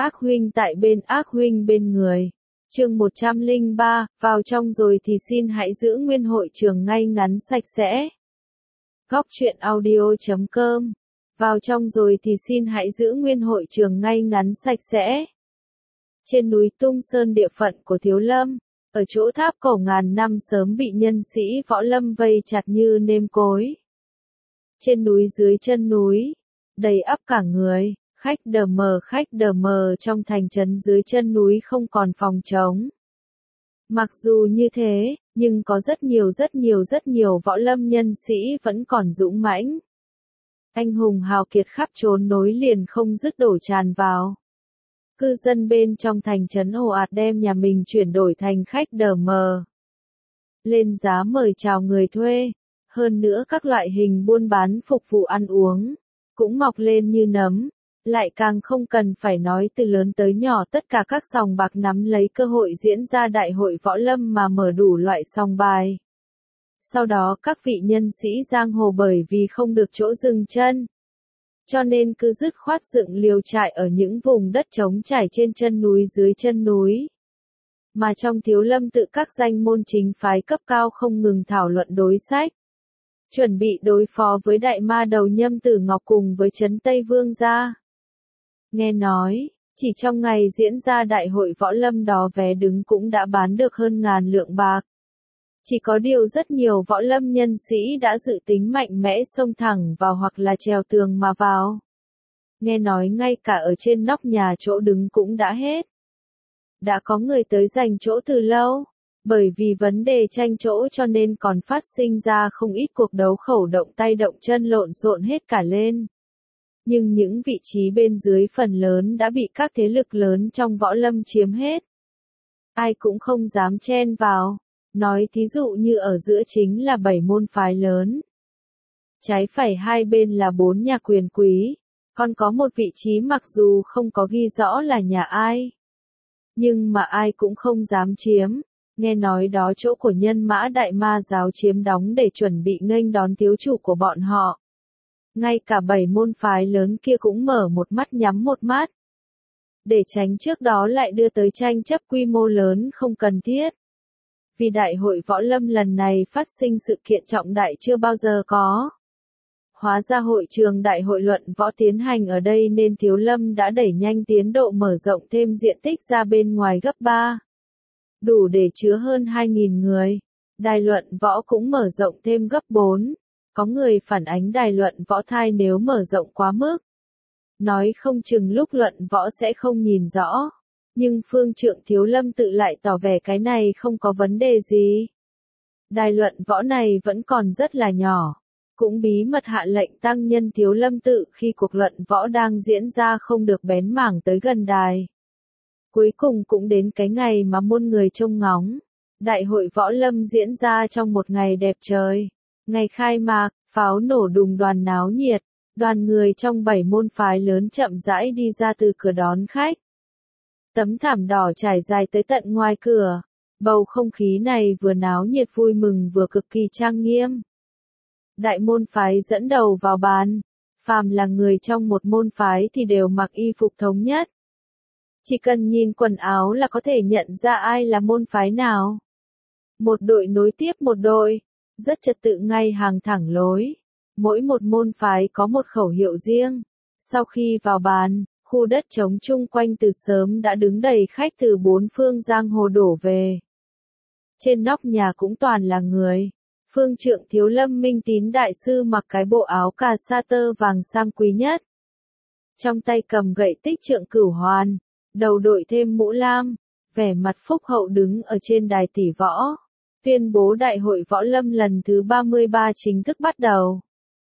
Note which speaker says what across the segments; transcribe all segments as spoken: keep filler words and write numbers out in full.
Speaker 1: Ác huynh tại bên, ác huynh bên người. Chương một trăm lẻ ba, vào trong rồi thì xin hãy giữ nguyên hội trường ngay ngắn sạch sẽ. Góc truyện audio chấm com. Vào trong rồi thì xin hãy giữ nguyên hội trường ngay ngắn sạch sẽ. Trên núi Tung Sơn địa phận của Thiếu Lâm, ở chỗ tháp cổ ngàn năm sớm bị nhân sĩ võ lâm vây chặt như nêm cối. Trên núi dưới chân núi, đầy ắp cả người, khách đờ mờ khách đờ mờ trong thành trấn dưới chân núi không còn phòng trống. Mặc dù như thế, nhưng có rất nhiều rất nhiều rất nhiều võ lâm nhân sĩ vẫn còn dũng mãnh. Anh hùng hào kiệt khắp trốn nối liền không dứt đổ tràn vào. Cư dân bên trong thành trấn ồ ạt đem nhà mình chuyển đổi thành khách đờ mờ. Lên giá mời chào người thuê. Hơn nữa các loại hình buôn bán phục vụ ăn uống cũng mọc lên như nấm. Lại càng không cần phải nói từ lớn tới nhỏ tất cả các sòng bạc nắm lấy cơ hội diễn ra đại hội võ lâm mà mở đủ loại sòng bài. Sau đó các vị nhân sĩ giang hồ bởi vì không được chỗ dừng chân, cho nên cứ dứt khoát dựng liều trại ở những vùng đất trống trải trên chân núi dưới chân núi. Mà trong Thiếu Lâm tự các danh môn chính phái cấp cao không ngừng thảo luận đối sách, chuẩn bị đối phó với đại ma đầu Nhâm Tử Ngọc cùng với trấn Tây Vương gia. Nghe nói, chỉ trong ngày diễn ra đại hội võ lâm đó vé đứng cũng đã bán được hơn ngàn lượng bạc. Chỉ có điều rất nhiều võ lâm nhân sĩ đã dự tính mạnh mẽ xông thẳng vào hoặc là trèo tường mà vào. Nghe nói ngay cả ở trên nóc nhà chỗ đứng cũng đã hết. Đã có người tới giành chỗ từ lâu, bởi vì vấn đề tranh chỗ cho nên còn phát sinh ra không ít cuộc đấu khẩu động tay động chân lộn xộn hết cả lên. Nhưng những vị trí bên dưới phần lớn đã bị các thế lực lớn trong võ lâm chiếm hết. Ai cũng không dám chen vào. Nói thí dụ như ở giữa chính là bảy môn phái lớn. Trái phải hai bên là bốn nhà quyền quý. Còn có một vị trí mặc dù không có ghi rõ là nhà ai, nhưng mà ai cũng không dám chiếm. Nghe nói đó chỗ của Nhân Mã Đại Ma giáo chiếm đóng để chuẩn bị nghênh đón thiếu chủ của bọn họ. Ngay cả bảy môn phái lớn kia cũng mở một mắt nhắm một mắt. Để tránh trước đó lại đưa tới tranh chấp quy mô lớn không cần thiết. Vì đại hội võ lâm lần này phát sinh sự kiện trọng đại chưa bao giờ có. Hóa ra hội trường đại hội luận võ tiến hành ở đây nên Thiếu Lâm đã đẩy nhanh tiến độ mở rộng thêm diện tích ra bên ngoài gấp ba. Đủ để chứa hơn hai nghìn người. Đài luận võ cũng mở rộng thêm gấp bốn. Có người phản ánh đài luận võ thai nếu mở rộng quá mức. Nói không chừng lúc luận võ sẽ không nhìn rõ. Nhưng phương trượng Thiếu Lâm tự lại tỏ vẻ cái này không có vấn đề gì. Đài luận võ này vẫn còn rất là nhỏ. Cũng bí mật hạ lệnh tăng nhân Thiếu Lâm tự khi cuộc luận võ đang diễn ra không được bén mảng tới gần đài. Cuối cùng cũng đến cái ngày mà muôn người trông ngóng. Đại hội võ lâm diễn ra trong một ngày đẹp trời. Ngày khai mạc, pháo nổ đùng đoàn náo nhiệt. Đoàn người trong bảy môn phái lớn chậm rãi đi ra từ cửa đón khách. Tấm thảm đỏ trải dài tới tận ngoài cửa. Bầu không khí này vừa náo nhiệt vui mừng vừa cực kỳ trang nghiêm. Đại môn phái dẫn đầu vào bàn. Phàm là người trong một môn phái thì đều mặc y phục thống nhất. Chỉ cần nhìn quần áo là có thể nhận ra ai là môn phái nào. Một đội nối tiếp một đội. Rất trật tự ngay hàng thẳng lối. Mỗi một môn phái có một khẩu hiệu riêng. Sau khi vào bàn, khu đất trống chung quanh từ sớm đã đứng đầy khách từ bốn phương giang hồ đổ về. Trên nóc nhà cũng toàn là người. Phương trượng Thiếu Lâm Minh Tín Đại Sư mặc cái bộ áo cà sa tơ vàng sam quý nhất. Trong tay cầm gậy tích trượng cửu hoàn, đầu đội thêm mũ lam, vẻ mặt phúc hậu đứng ở trên đài tỷ võ. Tuyên bố đại hội võ lâm lần thứ ba mươi ba chính thức bắt đầu.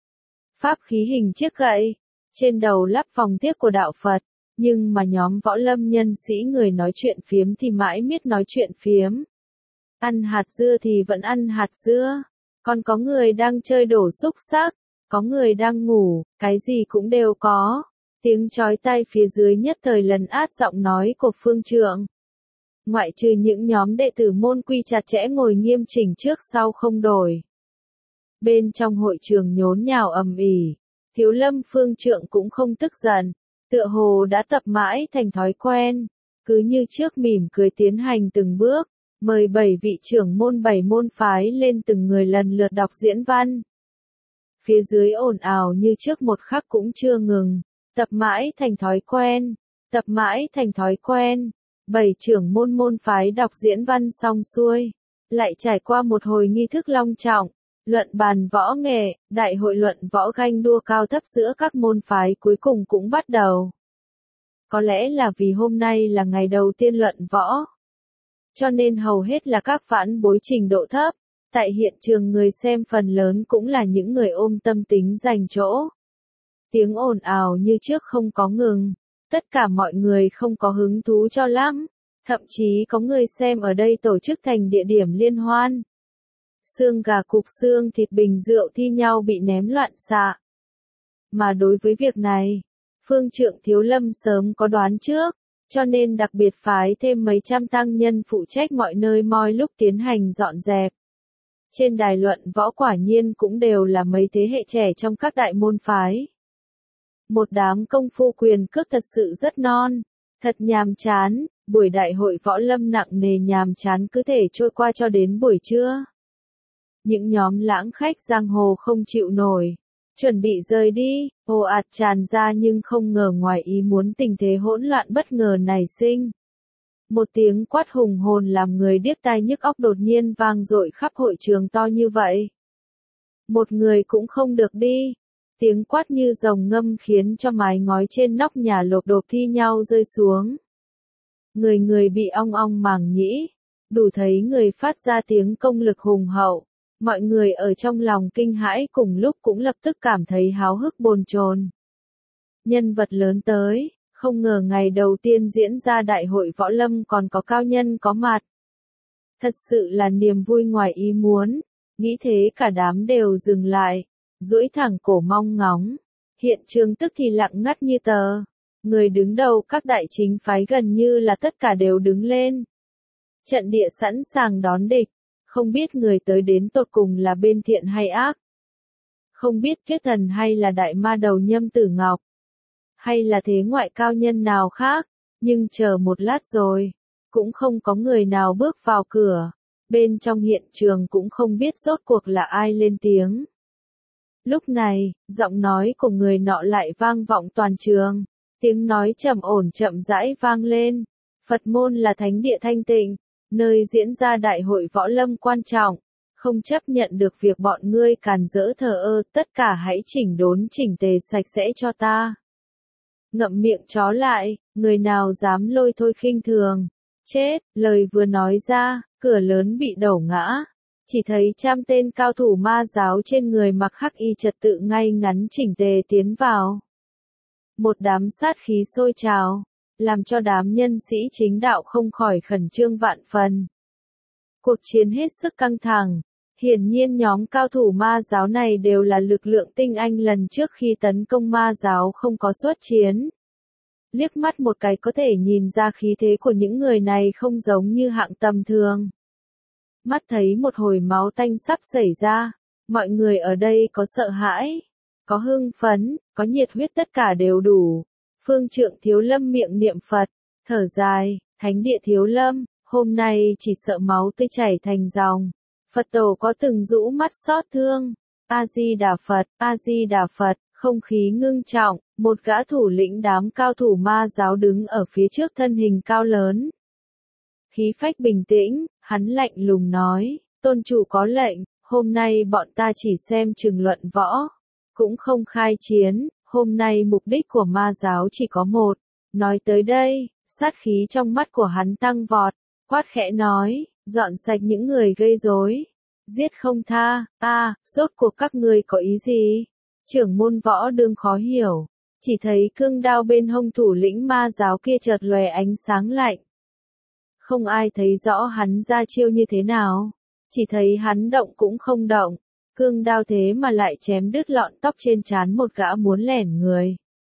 Speaker 1: Pháp khí hình chiếc gậy. Trên đầu lắp vòng tiếc của đạo Phật, nhưng mà nhóm võ lâm nhân sĩ người nói chuyện phiếm thì mãi miết nói chuyện phiếm. Ăn hạt dưa thì vẫn ăn hạt dưa, còn có người đang chơi đổ xúc xắc, có người đang ngủ, cái gì cũng đều có. Tiếng chói tai phía dưới nhất thời lấn át giọng nói của phương trượng. Ngoại trừ những nhóm đệ tử môn quy chặt chẽ ngồi nghiêm chỉnh trước sau không đổi. Bên trong hội trường nhốn nhào ầm ĩ. Thiếu Lâm phương trượng cũng không tức giận, Tựa hồ đã tập mãi thành thói quen, cứ như trước mỉm cười tiến hành từng bước, mời bảy vị trưởng môn bảy môn phái lên từng người lần lượt đọc diễn văn. Phía dưới ồn ào như trước một khắc cũng chưa ngừng, tập mãi thành thói quen, tập mãi thành thói quen. Bảy trưởng môn môn phái đọc diễn văn xong xuôi, lại trải qua một hồi nghi thức long trọng, luận bàn võ nghệ, đại hội luận võ ganh đua cao thấp giữa các môn phái cuối cùng cũng bắt đầu. Có lẽ là vì hôm nay là ngày đầu tiên luận võ, cho nên hầu hết là các vãn bối trình độ thấp, tại hiện trường người xem phần lớn cũng là những người ôm tâm tính giành chỗ. Tiếng ồn ào như trước không có ngừng, tất cả mọi người không có hứng thú cho lắm, thậm chí có người xem ở đây tổ chức thành địa điểm liên hoan. Xương gà cục xương thịt bình rượu thi nhau bị ném loạn xạ. Mà đối với việc này, Phương Trượng Thiếu Lâm sớm có đoán trước, cho nên đặc biệt phái thêm mấy trăm tăng nhân phụ trách mọi nơi moi lúc tiến hành dọn dẹp. Trên đài luận võ quả nhiên cũng đều là mấy thế hệ trẻ trong các đại môn phái. Một đám công phu quyền cước thật sự rất non, thật nhàm chán, buổi đại hội võ lâm nặng nề nhàm chán cứ thể trôi qua cho đến buổi trưa. Những nhóm lãng khách giang hồ không chịu nổi, chuẩn bị rời đi, ồ ạt tràn ra nhưng không ngờ ngoài ý muốn tình thế hỗn loạn bất ngờ nảy sinh. Một tiếng quát hùng hồn làm người điếc tai nhức óc đột nhiên vang dội khắp hội trường to như vậy. Một người cũng không được đi. Tiếng quát như rồng ngâm khiến cho mái ngói trên nóc nhà lộp độp thi nhau rơi xuống. Người người bị ong ong màng nhĩ, đủ thấy người phát ra tiếng công lực hùng hậu. Mọi người ở trong lòng kinh hãi cùng lúc cũng lập tức cảm thấy háo hức bồn chồn. Nhân vật lớn tới, không ngờ ngày đầu tiên diễn ra đại hội võ lâm còn có cao nhân có mặt. Thật sự là niềm vui ngoài ý muốn, nghĩ thế cả đám đều dừng lại, duỗi thẳng cổ mong ngóng. Hiện trường tức thì lặng ngắt như tờ, người đứng đầu các đại chính phái gần như là tất cả đều đứng lên. Trận địa sẵn sàng đón địch. Không biết người tới đến tột cùng là bên thiện hay ác. Không biết kết thần hay là đại ma đầu Nhâm Tử Ngọc. Hay là thế ngoại cao nhân nào khác. Nhưng chờ một lát rồi. Cũng không có người nào bước vào cửa. Bên trong hiện trường cũng không biết rốt cuộc là ai lên tiếng. Lúc này, giọng nói của người nọ lại vang vọng toàn trường. Tiếng nói trầm ổn chậm rãi vang lên. Phật môn là thánh địa thanh tịnh. Nơi diễn ra đại hội võ lâm quan trọng, không chấp nhận được việc bọn ngươi càn rỡ thờ ơ, tất cả hãy chỉnh đốn chỉnh tề sạch sẽ cho ta. Ngậm miệng chó lại, người nào dám lôi thôi khinh thường. Chết, lời vừa nói ra, cửa lớn bị đổ ngã. Chỉ thấy trăm tên cao thủ ma giáo trên người mặc hắc y trật tự ngay ngắn chỉnh tề tiến vào. Một đám sát khí sôi trào. Làm cho đám nhân sĩ chính đạo không khỏi khẩn trương vạn phần. Cuộc chiến hết sức căng thẳng, hiển nhiên nhóm cao thủ ma giáo này đều là lực lượng tinh anh lần trước khi tấn công ma giáo không có xuất chiến. Liếc mắt một cái có thể nhìn ra khí thế của những người này không giống như hạng tầm thường. Mắt thấy một hồi máu tanh sắp xảy ra, mọi người ở đây có sợ hãi, có hưng phấn, có nhiệt huyết tất cả đều đủ. Phương Trượng Thiếu Lâm miệng niệm Phật, thở dài, thánh địa Thiếu Lâm, hôm nay chỉ sợ máu tươi chảy thành dòng. Phật tổ có từng rũ mắt xót thương. A-di-đà Phật, A-di-đà Phật, không khí ngưng trọng, một gã thủ lĩnh đám cao thủ ma giáo đứng ở phía trước thân hình cao lớn. Khí phách bình tĩnh, hắn lạnh lùng nói, tôn chủ có lệnh, hôm nay bọn ta chỉ xem chừng luận võ, cũng không khai chiến. Hôm nay mục đích của ma giáo chỉ có một. Nói tới đây, sát khí trong mắt của hắn tăng vọt, quát khẽ nói, dọn sạch những người gây rối, giết không tha. A, rốt cuộc các ngươi có ý gì? Trưởng môn võ đương khó hiểu, chỉ thấy cương đao bên hông thủ lĩnh ma giáo kia chợt lóe ánh sáng lạnh. Không ai thấy rõ hắn ra chiêu như thế nào, chỉ thấy hắn động cũng không động. Cương đao thế mà lại chém đứt lọn tóc trên trán một gã muốn lẻn người.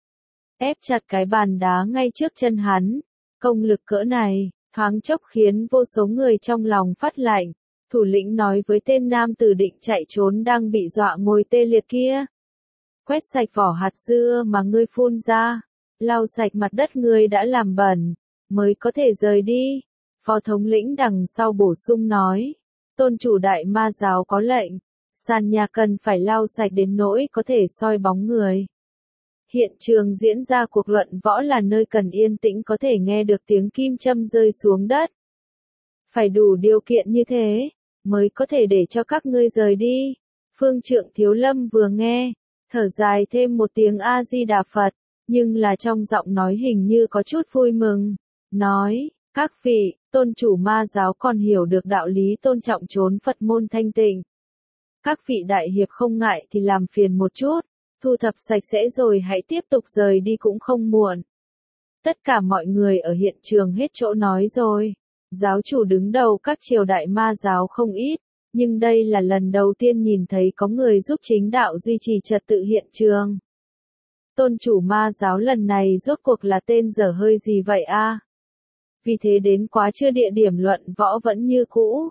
Speaker 1: Ép chặt cái bàn đá ngay trước chân hắn. Công lực cỡ này, thoáng chốc khiến vô số người trong lòng phát lạnh. Thủ lĩnh nói với tên nam tử định chạy trốn đang bị dọa ngồi tê liệt kia. Quét sạch vỏ hạt dưa mà ngươi phun ra. lau sạch mặt đất ngươi đã làm bẩn, mới có thể rời đi. Phó thống lĩnh đằng sau bổ sung nói, tôn chủ đại ma giáo có lệnh, sàn nhà cần phải lau sạch đến nỗi có thể soi bóng người. Hiện trường diễn ra cuộc luận võ là nơi cần yên tĩnh có thể nghe được tiếng kim châm rơi xuống đất. Phải đủ điều kiện như thế, mới có thể để cho các ngươi rời đi. Phương Trượng Thiếu Lâm vừa nghe, thở dài thêm một tiếng A-di-đà Phật, nhưng là trong giọng nói hình như có chút vui mừng. Nói, các vị, tôn chủ ma giáo còn hiểu được đạo lý tôn trọng chốn Phật môn thanh tịnh. Các vị đại hiệp không ngại thì làm phiền một chút, thu thập sạch sẽ rồi hãy tiếp tục rời đi cũng không muộn. Tất cả mọi người ở hiện trường hết chỗ nói rồi. Giáo chủ đứng đầu các triều đại ma giáo không ít, nhưng đây là lần đầu tiên nhìn thấy có người giúp chính đạo duy trì trật tự hiện trường. Tôn chủ ma giáo lần này rốt cuộc là tên dở hơi gì vậy a? Vì thế đến quá trưa địa điểm luận võ vẫn như cũ.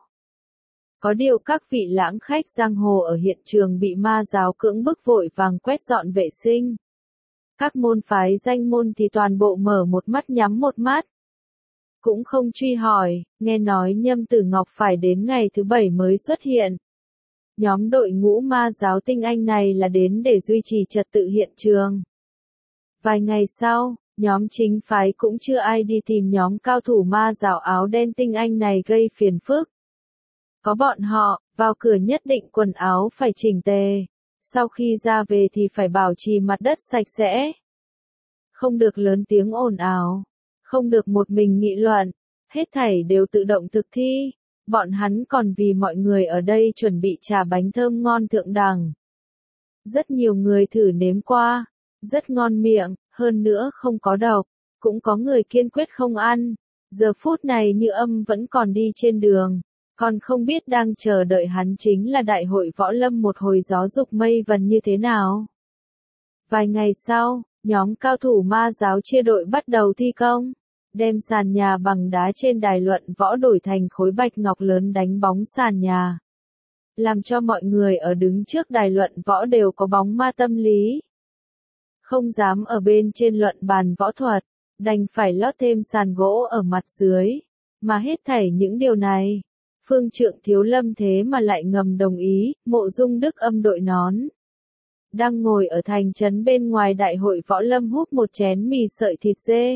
Speaker 1: Có điều các vị lãng khách giang hồ ở hiện trường bị ma giáo cưỡng bức vội vàng quét dọn vệ sinh. Các môn phái danh môn thì toàn bộ mở một mắt nhắm một mắt. Cũng không truy hỏi, nghe nói Nhâm Tử Ngọc phải đến ngày thứ bảy mới xuất hiện. Nhóm đội ngũ ma giáo tinh anh này là đến để duy trì trật tự hiện trường. Vài ngày sau, nhóm chính phái cũng chưa ai đi tìm nhóm cao thủ ma giáo áo đen tinh anh này gây phiền phức. Có bọn họ, vào cửa nhất định quần áo phải chỉnh tề. Sau khi ra về thì phải bảo trì mặt đất sạch sẽ. Không được lớn tiếng ồn ào. Không được một mình nghị luận. Hết thảy đều tự động thực thi. Bọn hắn còn vì mọi người ở đây chuẩn bị trà bánh thơm ngon thượng đẳng. Rất nhiều người thử nếm qua. Rất ngon miệng, hơn nữa không có độc. Cũng có người kiên quyết không ăn. Giờ phút này Như Âm vẫn còn đi trên đường. Còn không biết đang chờ đợi hắn chính là đại hội võ lâm một hồi gió dục mây vần như thế nào. Vài ngày sau, nhóm cao thủ ma giáo chia đội bắt đầu thi công. Đem sàn nhà bằng đá trên đài luận võ đổi thành khối bạch ngọc lớn đánh bóng sàn nhà. Làm cho mọi người ở đứng trước đài luận võ đều có bóng ma tâm lý. Không dám ở bên trên luận bàn võ thuật, đành phải lót thêm sàn gỗ ở mặt dưới. Mà hết thảy những điều này, Phương Trượng Thiếu Lâm thế mà lại ngầm đồng ý. Mộ Dung Đức Âm đội nón. Đang ngồi ở thành trấn bên ngoài đại hội võ lâm húp một chén mì sợi thịt dê.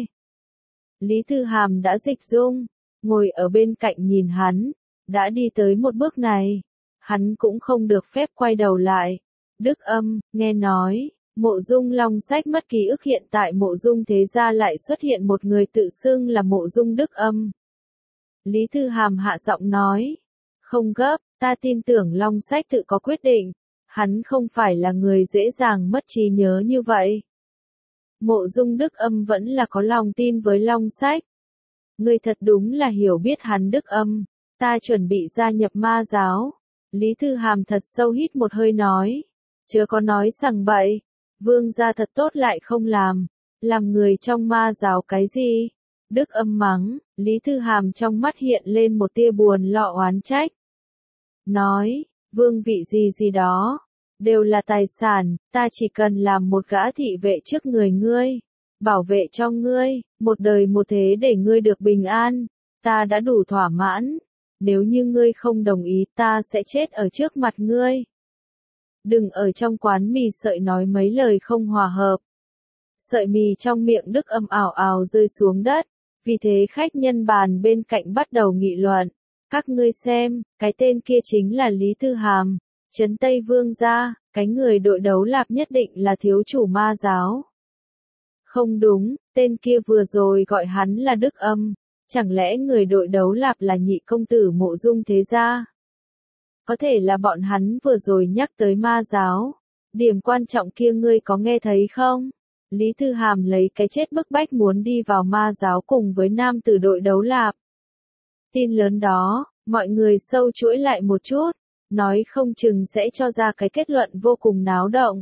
Speaker 1: Lý Thư Hàm đã dịch dung, ngồi ở bên cạnh nhìn hắn, đã đi tới một bước này. Hắn cũng không được phép quay đầu lại. Đức Âm, nghe nói, Mộ Dung Long Sách mất ký ức hiện tại Mộ Dung thế gia lại xuất hiện một người tự xưng là Mộ Dung Đức Âm. Lý Thư Hàm hạ giọng nói, không gấp, ta tin tưởng Long Sách tự có quyết định, hắn không phải là người dễ dàng mất trí nhớ như vậy. Mộ Dung Đức Âm vẫn là có lòng tin với Long Sách. Ngươi thật đúng là hiểu biết hắn Đức Âm, ta chuẩn bị gia nhập ma giáo. Lý Thư Hàm thật sâu hít một hơi nói, chớ có nói sằng bậy, vương gia thật tốt lại không làm, làm người trong ma giáo cái gì? Đức Âm mắng, Lý Thư Hàm trong mắt hiện lên một tia buồn lo oán trách. Nói, vương vị gì gì đó, đều là tài sản, ta chỉ cần làm một gã thị vệ trước người ngươi, bảo vệ cho ngươi, một đời một thế để ngươi được bình an, ta đã đủ thỏa mãn, nếu như ngươi không đồng ý ta sẽ chết ở trước mặt ngươi. Đừng ở trong quán mì sợi nói mấy lời không hòa hợp. Sợi mì trong miệng Đức Âm ảo ảo rơi xuống đất, vì thế khách nhân bàn bên cạnh bắt đầu nghị luận. Các ngươi xem, cái tên kia chính là Lý Thư Hàm, Trấn Tây Vương gia, cái người đội đấu lạp nhất định là thiếu chủ ma giáo. Không đúng, tên kia vừa rồi gọi hắn là Đức Âm, chẳng lẽ người đội đấu lạp là nhị công tử Mộ Dung thế gia? Có thể là bọn hắn vừa rồi nhắc tới ma giáo. Điểm quan trọng kia ngươi có nghe thấy không? Lý Thư Hàm lấy cái chết bức bách muốn đi vào ma giáo cùng với nam tử đội đấu lạp. Tin lớn đó, mọi người sâu chuỗi lại một chút, nói không chừng sẽ cho ra cái kết luận vô cùng náo động.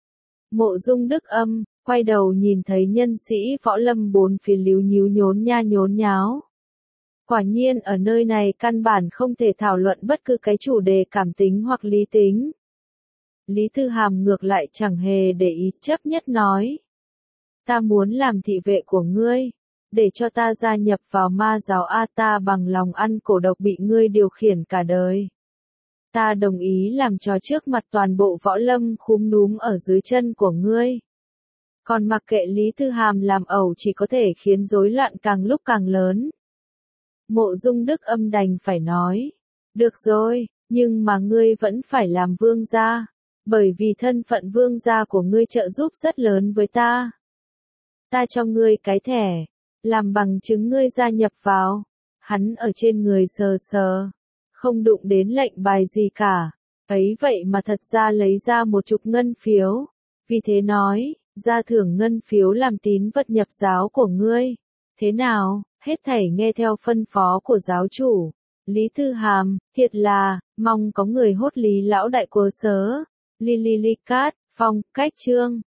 Speaker 1: Mộ Dung Đức Âm, quay đầu nhìn thấy nhân sĩ võ lâm bốn phía líu nhíu nhốn nha nhốn nháo. Quả nhiên ở nơi này căn bản không thể thảo luận bất cứ cái chủ đề cảm tính hoặc lý tính. Lý Thư Hàm ngược lại chẳng hề để ý, chấp nhất nói. Ta muốn làm thị vệ của ngươi, để cho ta gia nhập vào ma giáo A, ta bằng lòng ăn cổ độc bị ngươi điều khiển cả đời. Ta đồng ý làm trò trước mặt toàn bộ võ lâm khúm núm ở dưới chân của ngươi. Còn mặc kệ Lý Thư Hàm làm ẩu chỉ có thể khiến rối loạn càng lúc càng lớn. Mộ Dung Đức Âm đành phải nói, được rồi, nhưng mà ngươi vẫn phải làm vương gia, bởi vì thân phận vương gia của ngươi trợ giúp rất lớn với ta. Ta cho ngươi cái thẻ, làm bằng chứng ngươi gia nhập vào. Hắn ở trên người sờ sờ, không đụng đến lệnh bài gì cả, ấy vậy mà thật ra lấy ra một chục ngân phiếu, vì thế nói, ra thưởng ngân phiếu làm tín vật nhập giáo của ngươi. Thế nào, hết thảy nghe theo phân phó của giáo chủ. Lý Thư Hàm, thiệt là, mong có người hốt Lý lão đại cớ sớ. Li li li cát, phong, cách chương.